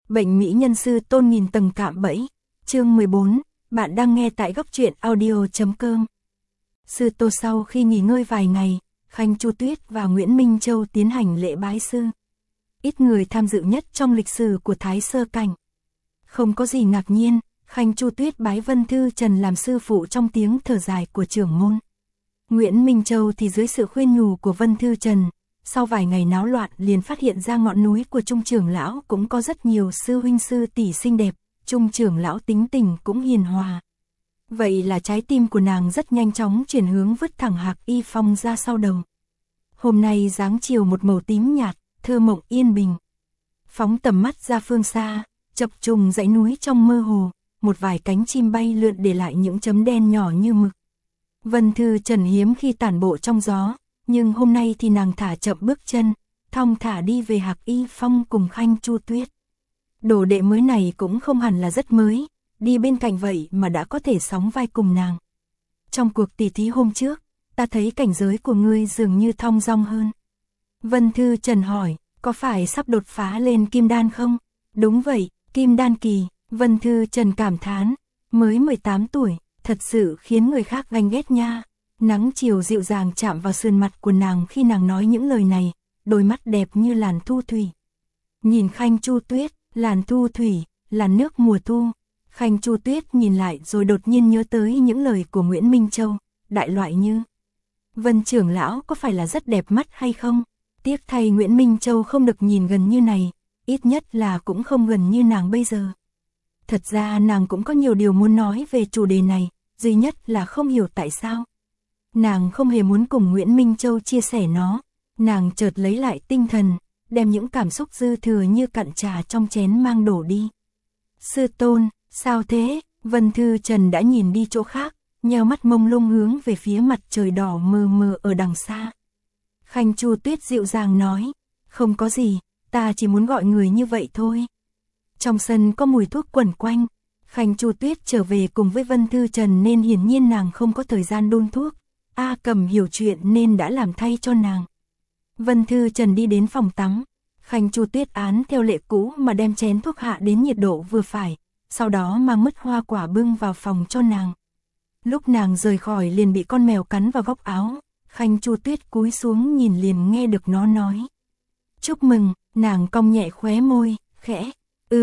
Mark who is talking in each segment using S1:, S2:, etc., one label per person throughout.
S1: Bệnh mỹ nhân sư tôn nghìn tầng cạm bẫy. Chương 14, bạn đang nghe tại góc truyện audio.com. Sư Tô sau khi nghỉ ngơi vài ngày, Khanh Chu Tuyết và Nguyễn Minh Châu tiến hành lễ bái sư. Ít người tham dự nhất trong lịch sử của Thái Sơ Cảnh. Không có gì ngạc nhiên, Khanh Chu Tuyết bái Vân Thư Trần làm sư phụ trong tiếng thở dài của trưởng môn. Nguyễn Minh Châu thì dưới sự khuyên nhủ của Vân Thư Trần, sau vài ngày náo loạn liền phát hiện ra ngọn núi của Trung trưởng lão cũng có rất nhiều sư huynh sư tỷ xinh đẹp, Trung trưởng lão tính tình cũng hiền hòa. Vậy là trái tim của nàng rất nhanh chóng chuyển hướng vứt thẳng Hạc Y Phong ra sau đầu. Hôm nay dáng chiều một màu tím nhạt, thơ mộng yên bình. Phóng tầm mắt ra phương xa, chập trùng dãy núi trong mơ hồ, một vài cánh chim bay lượn để lại những chấm đen nhỏ như mực. Vân Thư Trần hiếm khi tản bộ trong gió, nhưng hôm nay thì nàng thả chậm bước chân, thong thả đi về Hạc Y Phong cùng Khanh Chu Tuyết. Đồ đệ mới này cũng không hẳn là rất mới, đi bên cạnh vậy mà đã có thể sóng vai cùng nàng. Trong cuộc tỉ thí hôm trước, ta thấy cảnh giới của ngươi dường như thong dong hơn. Vân Thư Trần hỏi, có phải sắp đột phá lên kim đan không? Đúng vậy, kim đan kỳ. Vân Thư Trần cảm thán, mới 18 tuổi, thật sự khiến người khác ganh ghét nha. Nắng chiều dịu dàng chạm vào sườn mặt của nàng khi nàng nói những lời này, đôi mắt đẹp như làn thu thủy. Nhìn Khanh Chu Tuyết, làn thu thủy, làn nước mùa thu. Khanh Chu Tuyết nhìn lại rồi đột nhiên nhớ tới những lời của Nguyễn Minh Châu, đại loại như: Vân trưởng lão có phải là rất đẹp mắt hay không? Tiếc thay Nguyễn Minh Châu không được nhìn gần như này, ít nhất là cũng không gần như nàng bây giờ. Thật ra nàng cũng có nhiều điều muốn nói về chủ đề này, duy nhất là không hiểu tại sao. Nàng không hề muốn cùng Nguyễn Minh Châu chia sẻ nó, nàng chợt lấy lại tinh thần, đem những cảm xúc dư thừa như cặn trà trong chén mang đổ đi. Sư tôn, sao thế? Vân Thư Trần đã nhìn đi chỗ khác, nheo mắt mông lung hướng về phía mặt trời đỏ mờ mờ ở đằng xa. Khanh Chu Tuyết dịu dàng nói, không có gì, ta chỉ muốn gọi người như vậy thôi. Trong sân có mùi thuốc quẩn quanh, Khanh Chu Tuyết trở về cùng với Vân Thư Trần nên hiển nhiên nàng không có thời gian đun thuốc. A Cầm hiểu chuyện nên đã làm thay cho nàng. Vân Thư Trần đi đến phòng tắm, Khanh Chu Tuyết án theo lệ cũ mà đem chén thuốc hạ đến nhiệt độ vừa phải, sau đó mang mứt hoa quả bưng vào phòng cho nàng. Lúc nàng rời khỏi liền bị con mèo cắn vào góc áo, Khanh Chu Tuyết cúi xuống nhìn liền nghe được nó nói: Chúc mừng. Nàng cong nhẹ khóe môi, khẽ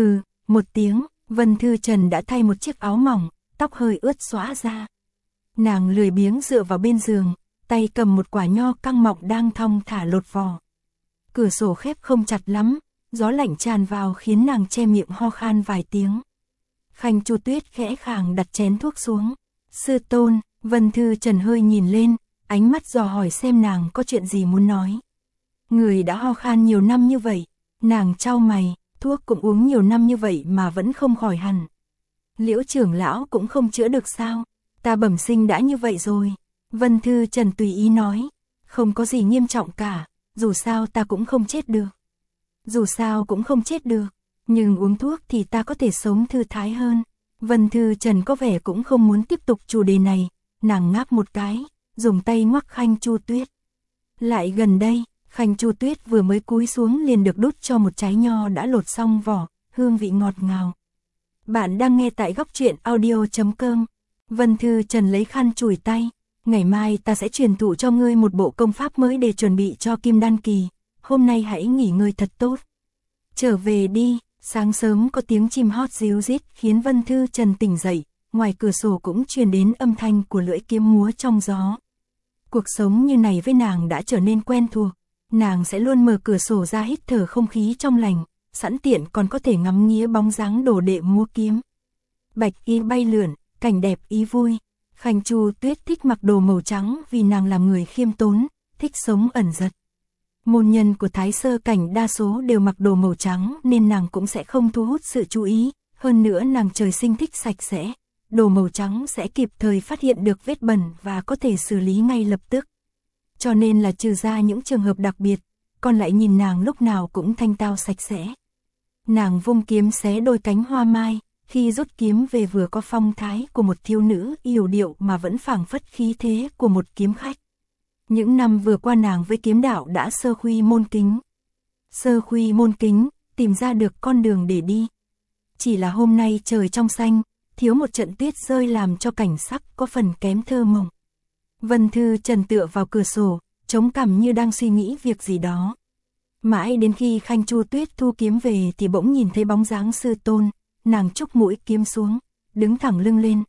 S1: một tiếng. Vân Thư Trần đã thay một chiếc áo mỏng, tóc hơi ướt xõa ra. Nàng lười biếng dựa vào bên giường, tay cầm một quả nho căng mọng đang thong thả lột vỏ. Cửa sổ khép không chặt lắm, gió lạnh tràn vào khiến nàng che miệng ho khan vài tiếng. Khanh Chu Tuyết khẽ khàng đặt chén thuốc xuống. Sư tôn. Vân Thư Trần hơi nhìn lên, ánh mắt dò hỏi xem nàng có chuyện gì muốn nói. Người đã ho khan nhiều năm như vậy. Nàng chau mày, thuốc cũng uống nhiều năm như vậy mà vẫn không khỏi hẳn. Liễu trưởng lão cũng không chữa được sao? Ta bẩm sinh đã như vậy rồi. Vân Thư Trần tùy ý nói, không có gì nghiêm trọng cả, dù sao ta cũng không chết được. Dù sao cũng không chết được, nhưng uống thuốc thì ta có thể sống thư thái hơn. Vân Thư Trần có vẻ cũng không muốn tiếp tục chủ đề này, nàng ngáp một cái, dùng tay ngoắc Khanh Chu Tuyết. Lại gần đây. Khanh Chu Tuyết vừa mới cúi xuống liền được đút cho một trái nho đã lột xong vỏ, hương vị ngọt ngào. Bạn đang nghe tại góc truyện audio.com. Vân Thư Trần lấy khăn chùi tay, ngày mai ta sẽ truyền thụ cho ngươi một bộ công pháp mới để chuẩn bị cho kim đan kỳ, hôm nay hãy nghỉ ngơi thật tốt. Trở về đi. Sáng sớm có tiếng chim hót ríu rít khiến Vân Thư Trần tỉnh dậy, ngoài cửa sổ cũng truyền đến âm thanh của lưỡi kiếm múa trong gió. Cuộc sống như này với nàng đã trở nên quen thuộc. Nàng sẽ luôn mở cửa sổ ra hít thở không khí trong lành, sẵn tiện còn có thể ngắm nghía bóng dáng đồ đệ múa kiếm. Bạch y bay lượn, cảnh đẹp ý vui. Khanh Chu Tuyết thích mặc đồ màu trắng vì nàng làm người khiêm tốn, thích sống ẩn giật. Môn nhân của Thái Sơ Cảnh đa số đều mặc đồ màu trắng nên nàng cũng sẽ không thu hút sự chú ý, hơn nữa nàng trời sinh thích sạch sẽ. Đồ màu trắng sẽ kịp thời phát hiện được vết bẩn và có thể xử lý ngay lập tức. Cho nên là trừ ra những trường hợp đặc biệt, còn lại nhìn nàng lúc nào cũng thanh tao sạch sẽ. Nàng vung kiếm xé đôi cánh hoa mai, khi rút kiếm về vừa có phong thái của một thiếu nữ yểu điệu mà vẫn phảng phất khí thế của một kiếm khách. Những năm vừa qua nàng với kiếm đạo đã sơ khuy môn kính. Sơ khuy môn kính, tìm ra được con đường để đi, chỉ là hôm nay trời trong xanh, thiếu một trận tuyết rơi làm cho cảnh sắc có phần kém thơ mộng. Vân Thư Trần tựa vào cửa sổ, chống cằm như đang suy nghĩ việc gì đó. Mãi đến khi Khanh Chu Tuyết thu kiếm về thì bỗng nhìn thấy bóng dáng sư tôn, nàng chúc mũi kiếm xuống, đứng thẳng lưng lên.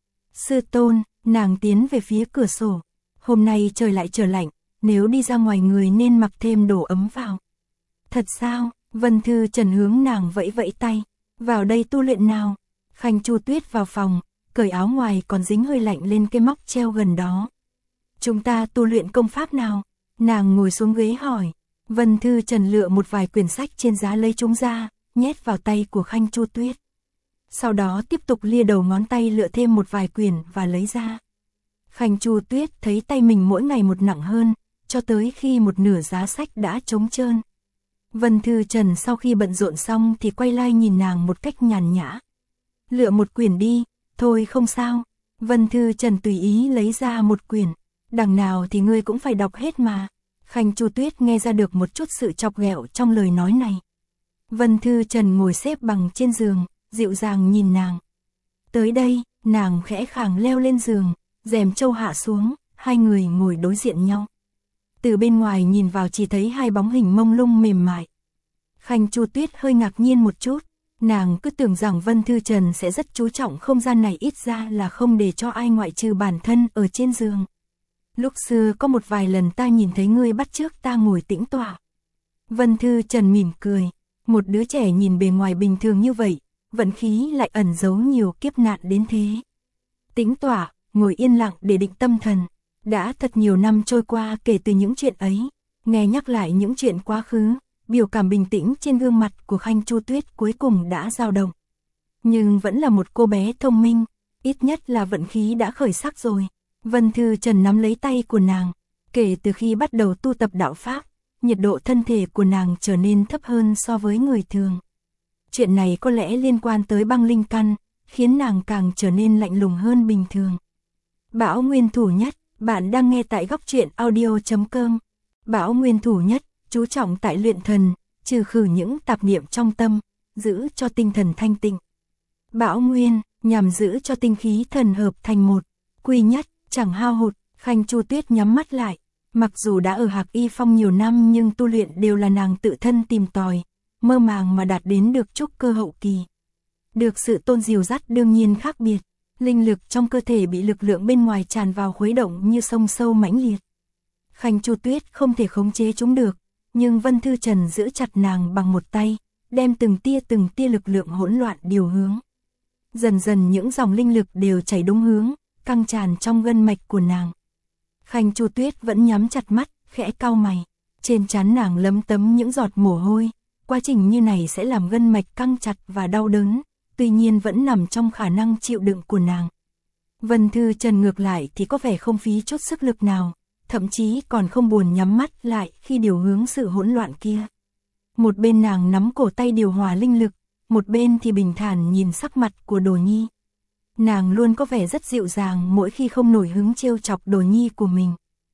S1: Sư tôn, nàng tiến về phía cửa sổ. Hôm nay trời lại trở lạnh, nếu đi ra ngoài người nên mặc thêm đồ ấm vào. Thật sao? Vân Thư Trần hướng nàng vẫy vẫy tay. Vào đây tu luyện nào. Khanh Chu Tuyết vào phòng, cởi áo ngoài còn dính hơi lạnh lên cái móc treo gần đó. Chúng ta tu luyện công pháp nào? Nàng ngồi xuống ghế hỏi. Vân Thư Trần lựa một vài quyển sách trên giá lấy chúng ra, nhét vào tay của Khanh Chu Tuyết. Sau đó tiếp tục lia đầu ngón tay lựa thêm một vài quyển và lấy ra. Khanh Chu Tuyết thấy tay mình mỗi ngày một nặng hơn, cho tới khi một nửa giá sách đã trống trơn. Vân Thư Trần sau khi bận rộn xong thì quay lại nhìn nàng một cách nhàn nhã. Lựa một quyển đi, thôi không sao. Vân Thư Trần tùy ý lấy ra một quyển. Đằng nào thì ngươi cũng phải đọc hết mà. Khanh Chu Tuyết nghe ra được một chút sự chọc ghẹo trong lời nói này. Vân Thư Trần ngồi xếp bằng trên giường, dịu dàng nhìn nàng. Tới đây, nàng khẽ khàng leo lên giường, rèm trâu hạ xuống, hai người ngồi đối diện nhau. Từ bên ngoài nhìn vào chỉ thấy hai bóng hình mông lung mềm mại. Khanh Chu Tuyết hơi ngạc nhiên một chút, nàng cứ tưởng rằng Vân Thư Trần sẽ rất chú trọng không gian này, ít ra là không để cho ai ngoại trừ bản thân ở trên giường. Lúc xưa có một vài lần ta nhìn thấy ngươi bắt chước ta ngồi tĩnh tọa. Vân Thư Trần mỉm cười, một đứa trẻ nhìn bề ngoài bình thường như vậy, vận khí lại ẩn giấu nhiều kiếp nạn đến thế. Tĩnh tọa, ngồi yên lặng để định tâm thần. Đã thật nhiều năm trôi qua kể từ những chuyện ấy, nghe nhắc lại những chuyện quá khứ, biểu cảm bình tĩnh trên gương mặt của Khanh Chu Tuyết cuối cùng đã dao động. Nhưng vẫn là một cô bé thông minh, ít nhất là vận khí đã khởi sắc rồi. Vân Thư Trần nắm lấy tay của nàng, kể từ khi bắt đầu tu tập đạo pháp, nhiệt độ thân thể của nàng trở nên thấp hơn so với người thường. Chuyện này có lẽ liên quan tới băng linh căn, khiến nàng càng trở nên lạnh lùng hơn bình thường. Bão Nguyên Thủ Nhất, bạn đang nghe tại góc truyện audio.com. Bão Nguyên Thủ Nhất, chú trọng tại luyện thần, trừ khử những tạp niệm trong tâm, giữ cho tinh thần thanh tịnh. Bão Nguyên, nhằm giữ cho tinh khí thần hợp thành một, quy nhất, chẳng hao hụt. Khanh Chu Tuyết nhắm mắt lại, mặc dù đã ở Hạc Y Phong nhiều năm nhưng tu luyện đều là nàng tự thân tìm tòi, mơ màng mà đạt đến được trúc cơ hậu kỳ. Được sự tôn dìu dắt đương nhiên khác biệt, linh lực trong cơ thể bị lực lượng bên ngoài tràn vào khuấy động như sông sâu mãnh liệt. Khanh Chu Tuyết không thể khống chế chúng được, nhưng Vân Thư Trần giữ chặt nàng bằng một tay, đem từng tia lực lượng hỗn loạn điều hướng. Dần dần những dòng linh lực đều chảy đúng hướng, căng tràn trong gân mạch của nàng. Khanh Chu Tuyết vẫn nhắm chặt mắt, khẽ cau mày, trên trán nàng lấm tấm những giọt mồ hôi. Quá trình như này sẽ làm gân mạch căng chặt và đau đớn, tuy nhiên vẫn nằm trong khả năng chịu đựng của nàng. Vân Thư Trần ngược lại thì có vẻ không phí chút sức lực nào, thậm chí còn không buồn nhắm mắt lại khi điều hướng sự hỗn loạn kia. Một bên nàng nắm cổ tay điều hòa linh lực, một bên thì bình thản nhìn sắc mặt của Đồ Nhi. Nàng luôn có vẻ rất dịu dàng mỗi khi không nổi hứng trêu chọc Đồ Nhi của mình.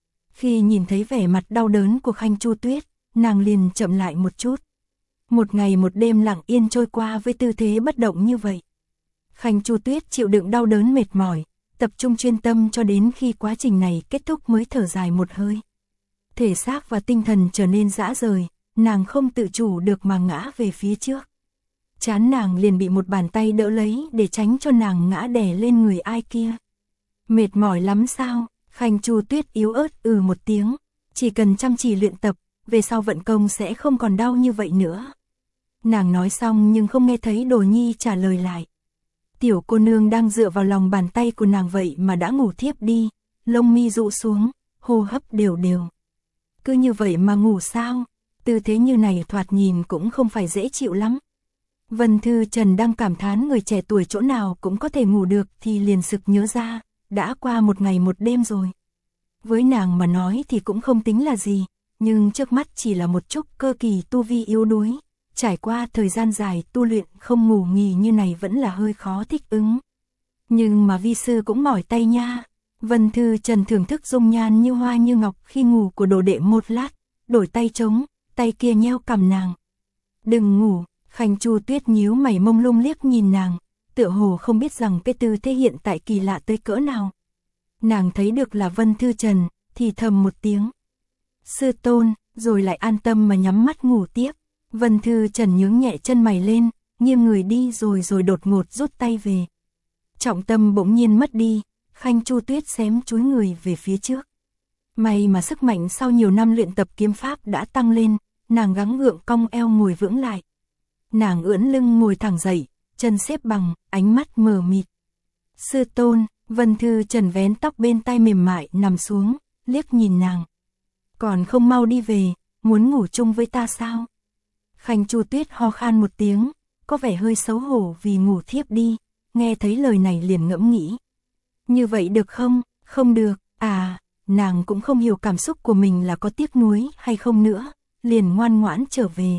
S1: Khi nhìn thấy vẻ mặt đau đớn của Khanh Chu Tuyết, nàng liền chậm lại một chút. Một ngày một đêm lặng yên trôi qua với tư thế bất động như vậy. Khanh Chu Tuyết chịu đựng đau đớn mệt mỏi, tập trung chuyên tâm cho đến khi quá trình này kết thúc mới thở dài một hơi. Thể xác và tinh thần trở nên rã rời, nàng không tự chủ được mà ngã về phía trước. Trán nàng liền bị một bàn tay đỡ lấy để tránh cho nàng ngã đè lên người ai kia. Mệt mỏi lắm sao? Khanh Chu Tuyết yếu ớt một tiếng, chỉ cần chăm chỉ luyện tập, về sau vận công sẽ không còn đau như vậy nữa. Nàng nói xong nhưng không nghe thấy Đồ Nhi trả lời lại. Tiểu cô nương đang dựa vào lòng bàn tay của nàng vậy mà đã ngủ thiếp đi, lông mi rụ xuống, hô hấp đều đều. Cứ như vậy mà ngủ sao? Tư thế như này thoạt nhìn cũng không phải dễ chịu lắm. Vân Thư Trần đang cảm thán người trẻ tuổi chỗ nào cũng có thể ngủ được thì liền sực nhớ ra, đã qua một ngày một đêm rồi. Với nàng mà nói thì cũng không tính là gì, nhưng trước mắt chỉ là một chút cơ kỳ tu vi yếu đuối. Trải qua thời gian dài tu luyện không ngủ nghỉ như này vẫn là hơi khó thích ứng. Nhưng mà vi sư cũng mỏi tay nha. Vân Thư Trần thưởng thức dung nhan như hoa như ngọc khi ngủ của đồ đệ một lát, đổi tay trống, tay kia nheo cằm nàng. Đừng ngủ, Khanh Chu Tuyết nhíu mày mông lung liếc nhìn nàng, tựa hồ không biết rằng cái tư thế hiện tại kỳ lạ tới cỡ nào. Nàng thấy được là Vân Thư Trần, thì thầm một tiếng. Sư tôn, rồi lại an tâm mà nhắm mắt ngủ tiếp. Vân Thư Trần nhướng nhẹ chân mày lên, nghiêng người đi rồi đột ngột rút tay về. Trọng tâm bỗng nhiên mất đi, Khanh Chu Tuyết xém chúi người về phía trước. May mà sức mạnh sau nhiều năm luyện tập kiếm pháp đã tăng lên, nàng gắng gượng cong eo ngồi vững lại. Nàng ưỡn lưng ngồi thẳng dậy, chân xếp bằng, ánh mắt mờ mịt. Sư tôn, Vân Thư Trần vén tóc bên tai mềm mại nằm xuống, liếc nhìn nàng. Còn không mau đi về, muốn ngủ chung với ta sao? Khanh Chu Tuyết ho khan một tiếng, có vẻ hơi xấu hổ vì ngủ thiếp đi, nghe thấy lời này liền ngẫm nghĩ. Như vậy được không? Không được, nàng cũng không hiểu cảm xúc của mình là có tiếc nuối hay không nữa, liền ngoan ngoãn trở về.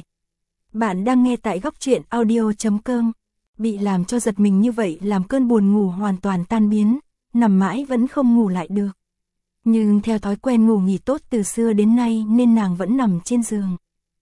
S1: Bạn đang nghe tại góc truyện audio.com. Bị làm cho giật mình như vậy làm cơn buồn ngủ hoàn toàn tan biến, nằm mãi vẫn không ngủ lại được. Nhưng theo thói quen ngủ nghỉ tốt từ xưa đến nay nên nàng vẫn nằm trên giường.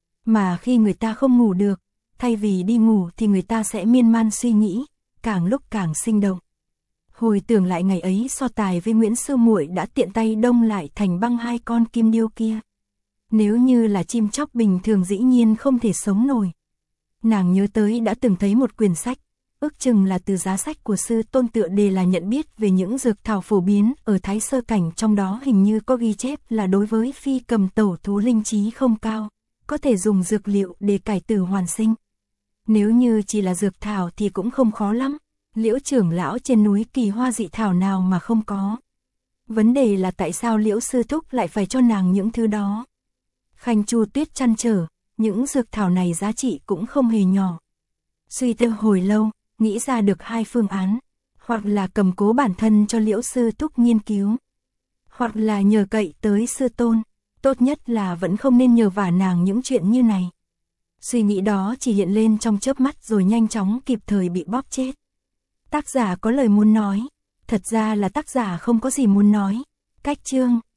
S1: Mà khi người ta không ngủ được, thay vì đi ngủ thì người ta sẽ miên man suy nghĩ, càng lúc càng sinh động. Hồi tưởng lại ngày ấy so tài với Nguyễn Sư Muội đã tiện tay đông lại thành băng hai con kim điêu kia. Nếu như là chim chóc bình thường dĩ nhiên không thể sống nổi. Nàng nhớ tới đã từng thấy một quyển sách, ước chừng là từ giá sách của sư tôn, tựa đề là nhận biết về những dược thảo phổ biến ở Thái Sơ Cảnh, trong đó hình như có ghi chép là đối với phi cầm tẩu thú linh trí không cao, có thể dùng dược liệu để cải tử hoàn sinh. Nếu như chỉ là dược thảo thì cũng không khó lắm, Liễu trưởng lão trên núi kỳ hoa dị thảo nào mà không có. Vấn đề là tại sao Liễu sư thúc lại phải cho nàng những thứ đó. Khanh Chu Tuyết trăn trở, những dược thảo này giá trị cũng không hề nhỏ. Suy tư hồi lâu, nghĩ ra được hai phương án, hoặc là cầm cố bản thân cho Liễu sư thúc nghiên cứu, hoặc là nhờ cậy tới sư tôn, tốt nhất là vẫn không nên nhờ vả nàng những chuyện như này. Suy nghĩ đó chỉ hiện lên trong chớp mắt rồi nhanh chóng kịp thời bị bóp chết. Tác giả có lời muốn nói, thật ra là tác giả không có gì muốn nói. Cách chương